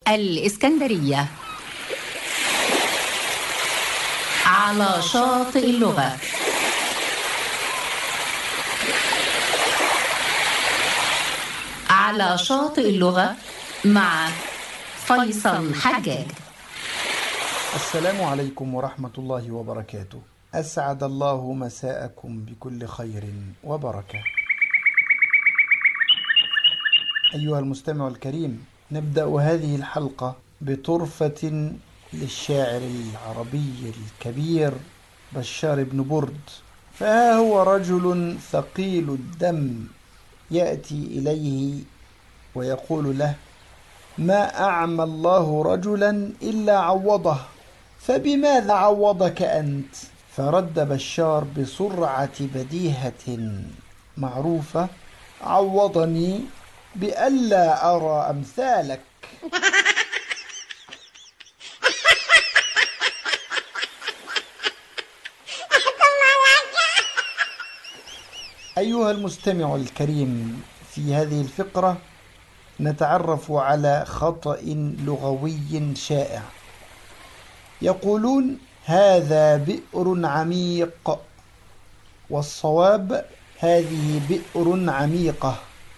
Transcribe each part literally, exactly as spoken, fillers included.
الإسكندرية على شاطئ اللغة. على شاطئ اللغة مع فيصل حجاج. السلام عليكم ورحمة الله وبركاته. أسعد الله مساءكم بكل خير وبركة. أيها المستمع الكريم، نبدأ هذه الحلقة بطرفة للشاعر العربي الكبير بشار بن برد. فها هو رجل ثقيل الدم يأتي إليه ويقول له: ما أعمى الله رجلا إلا عوضه، فبماذا عوضك أنت؟ فرد بشار بسرعة بديهة معروفة: عوضني بألا أرى أمثالك. أيها المستمع الكريم، في هذه الفقرة نتعرف على خطأ لغوي شائع. يقولون هذا بئر عميق، والصواب هذه بئر عميقة.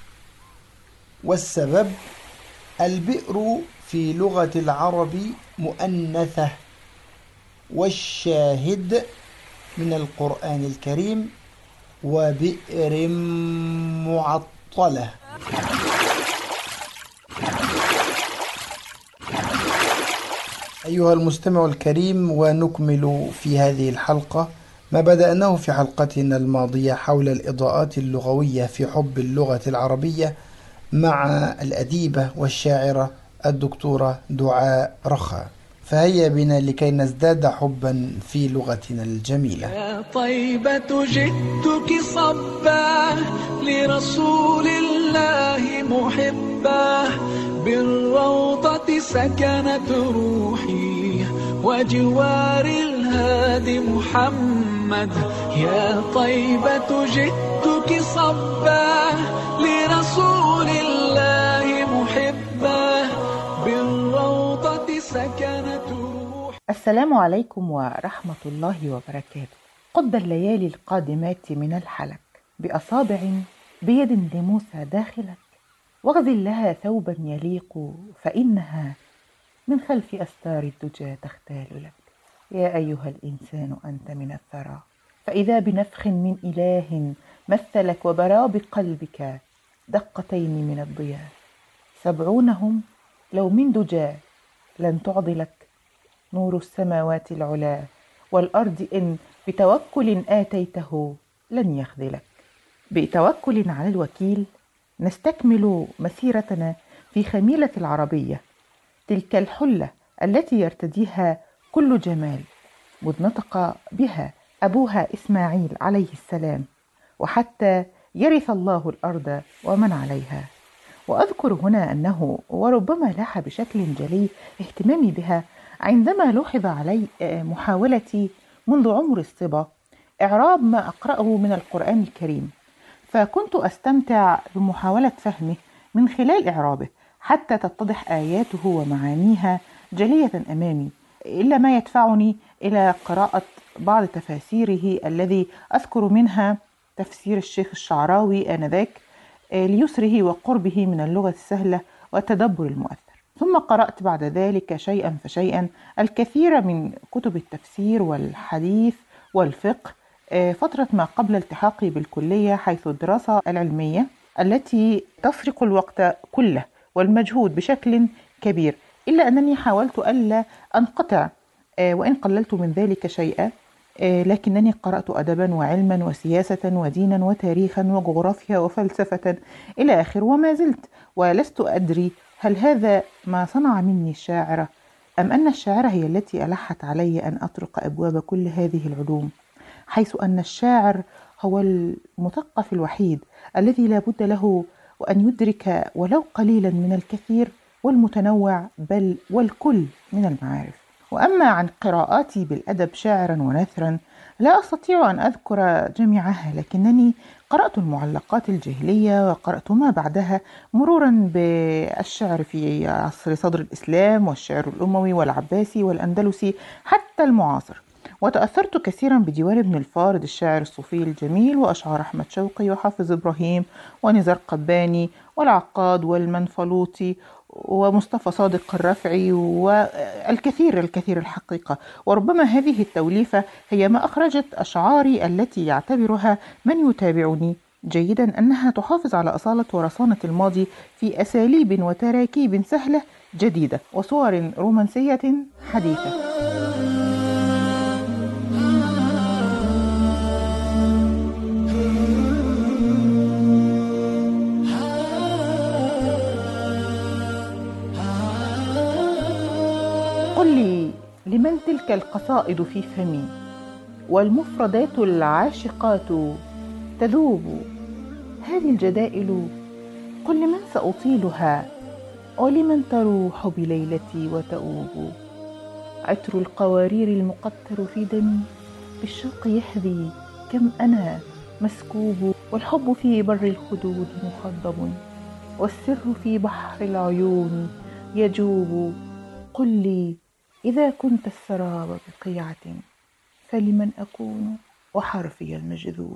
والسبب البئر في لغة العرب مؤنثة، والشاهد من القرآن الكريم وبئر معطلة. أيها المستمع الكريم، ونكمل في هذه الحلقة ما بدأناه في حلقتنا الماضية حول الإضاءات اللغوية في حب اللغة العربية مع الأديبة والشاعرة الدكتورة دعاء رخا. فهيا بنا لكي نزداد حبا في لغتنا الجميلة. يا طيبة جئتك صبا لرسول الله محبا، بالروضة سكنت روحي وجوار الهادي محمد. يا طيبة جئتك صبا لرسول الله محبا، بالروضة سكنت روحي. السلام عليكم ورحمة الله وبركاته. قد الليالي القادمات من الحلك بأصابع بيد لموسى داخلك، واغزل لها ثوبا يليق، فإنها من خلف أستار الدجى تختال لك. يا أيها الإنسان أنت من الثرى، فإذا بنفخ من إله مثلك، وبرى بقلبك دقتين من الضياء. سبعونهم لو من دجى لن تعضلك، نور السماوات العلا والأرض إن بتوكل آتيته لن يخذلك. بتوكل على الوكيل نستكمل مسيرتنا في خميلة العربية، تلك الحلة التي يرتديها كل جمال، مذ نطق بها أبوها إسماعيل عليه السلام: وحتى يرث الله الأرض ومن عليها. وأذكر هنا أنه وربما لاح بشكل جلي اهتمامي بها عندما لوحظ علي محاولتي منذ عمر الصبا إعراب ما أقرأه من القرآن الكريم، فكنت أستمتع بمحاولة فهمه من خلال إعرابه حتى تتضح آياته ومعانيها جلية أمامي، إلا ما يدفعني إلى قراءة بعض تفاسيره الذي أذكر منها تفسير الشيخ الشعراوي آنذاك ليسره وقربه من اللغة السهلة والتدبر المؤثر. ثم قرأت بعد ذلك شيئا فشيئا الكثير من كتب التفسير والحديث والفقه فترة ما قبل التحاقي بالكلية، حيث الدراسة العلمية التي تفرق الوقت كله والمجهود بشكل كبير، إلا أنني حاولت ألا أنقطع وإن قللت من ذلك شيئا، لكنني قرأت أدبا وعلما وسياسة ودينا وتاريخا وجغرافيا وفلسفة إلى آخر، وما زلت ولست أدري هل هذا ما صنع مني الشاعرة، أم أن الشاعرة هي التي ألحت علي أن أطرق أبواب كل هذه العلوم، حيث أن الشاعر هو المثقف الوحيد الذي لا بد له وأن يدرك ولو قليلا من الكثير والمتنوع بل والكل من المعارف. وأما عن قراءاتي بالأدب شعرا ونثرا لا أستطيع أن أذكر جميعها، لكنني قرأت المعلقات الجاهلية وقرأت ما بعدها مرورا بالشعر في عصر صدر الإسلام والشعر الأموي والعباسي والأندلسي حتى المعاصر، وتأثرت كثيرا بديوان ابن الفارض الشاعر الصوفي الجميل وأشعار أحمد شوقي وحافظ إبراهيم ونزار قباني والعقاد والمنفلوطي ومصطفى صادق الرفعي والكثير الكثير الحقيقة. وربما هذه التوليفة هي ما أخرجت أشعاري التي يعتبرها من يتابعني جيدا أنها تحافظ على أصالة ورصانة الماضي في أساليب وتراكيب سهلة جديدة وصور رومانسية حديثة. قل لي لمن تلك القصائد في فمي والمفردات العاشقات تذوب هذه الجدائل، قل لمن سأطيلها ولمن تروح بليلتي وتؤوب. عطر القوارير المقطر في دمي بالشوق يحذي كم أنا مسكوب، والحب في بر الخدود مخضب والسر في بحر العيون يجوب. قل لي إذا كنت السراب بقيعة فلمن أكون وحرفي المجذوب.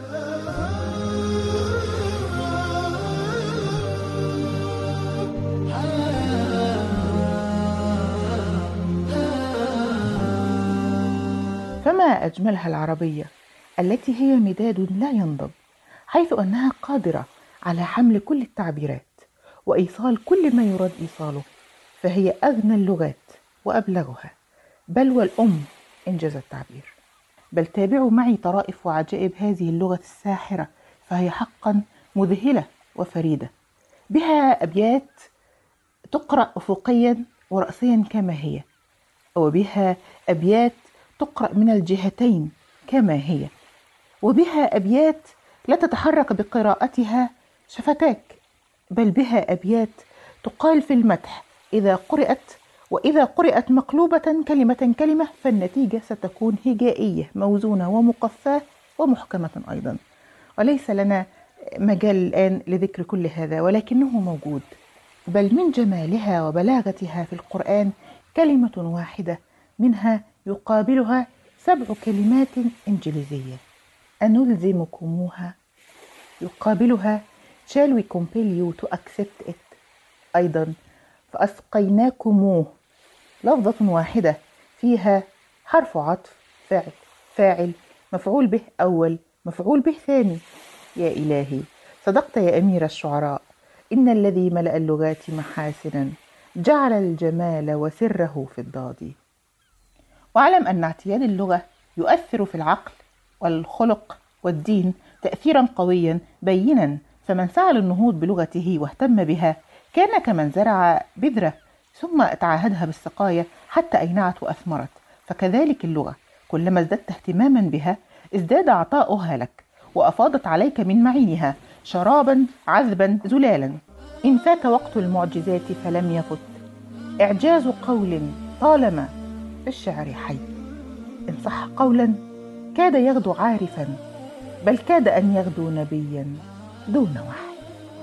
فما أجملها العربية التي هي مداد لا ينضب، حيث أنها قادرة على حمل كل التعبيرات وإيصال كل ما يراد إيصاله، فهي أغنى اللغات وأبلغها، بل والأم إنجاز التعبير. بل تابعوا معي طرائف وعجائب هذه اللغة الساحرة، فهي حقا مذهلة وفريدة، بها أبيات تقرأ أفقيا ورأسيا كما هي، وبها أبيات تقرأ من الجهتين كما هي، وبها أبيات لا تتحرك بقراءتها شفتاك، بل بها أبيات تقال في المدح إذا قرأت، وإذا قرأت مقلوبة كلمة كلمة فالنتيجة ستكون هجائية موزونة ومقفاة ومحكمة أيضا. وليس لنا مجال الآن لذكر كل هذا، ولكنه موجود. بل من جمالها وبلاغتها في القرآن كلمة واحدة منها يقابلها سبع كلمات إنجليزية. أنلزمكموها يقابلها shall we compel you to accept it. أيضا فأسقيناكموه، لفظة واحدة فيها حرف عطف، فعل، فاعل، مفعول به أول، مفعول به ثاني. يا إلهي صدقت يا أمير الشعراء، إن الذي ملأ اللغات محاسنا جعل الجمال وسره في الضاد. واعلم أن اعتياد اللغة يؤثر في العقل والخلق والدين تأثيرا قويا بينا، فمن سعى للنهوض بلغته واهتم بها كان كمن زرع بذرة ثم تعاهدها بالسقاية حتى أينعت وأثمرت. فكذلك اللغة كلما ازددت اهتماما بها ازداد عطاؤها لك، وأفاضت عليك من معينها شرابا عذبا زلالا. إن فات وقت المعجزات فلم يفت إعجاز قول طالما في الشعر حي. إن صح قولا كاد يغدو عارفا، بل كاد أن يغدو نبيا دون وحي.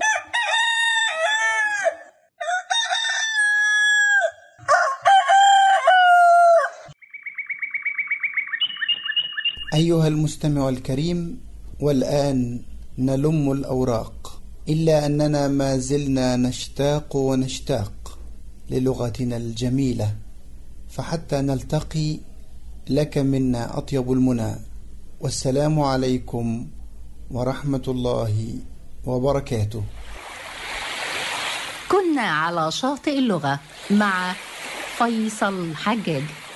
أيها المستمع الكريم، والآن نلم الأوراق، إلا أننا ما زلنا نشتاق ونشتاق للغتنا الجميلة، فحتى نلتقي لك منا أطيب المنى، والسلام عليكم ورحمة الله وبركاته. كنا على شاطئ اللغة مع فيصل حجاج.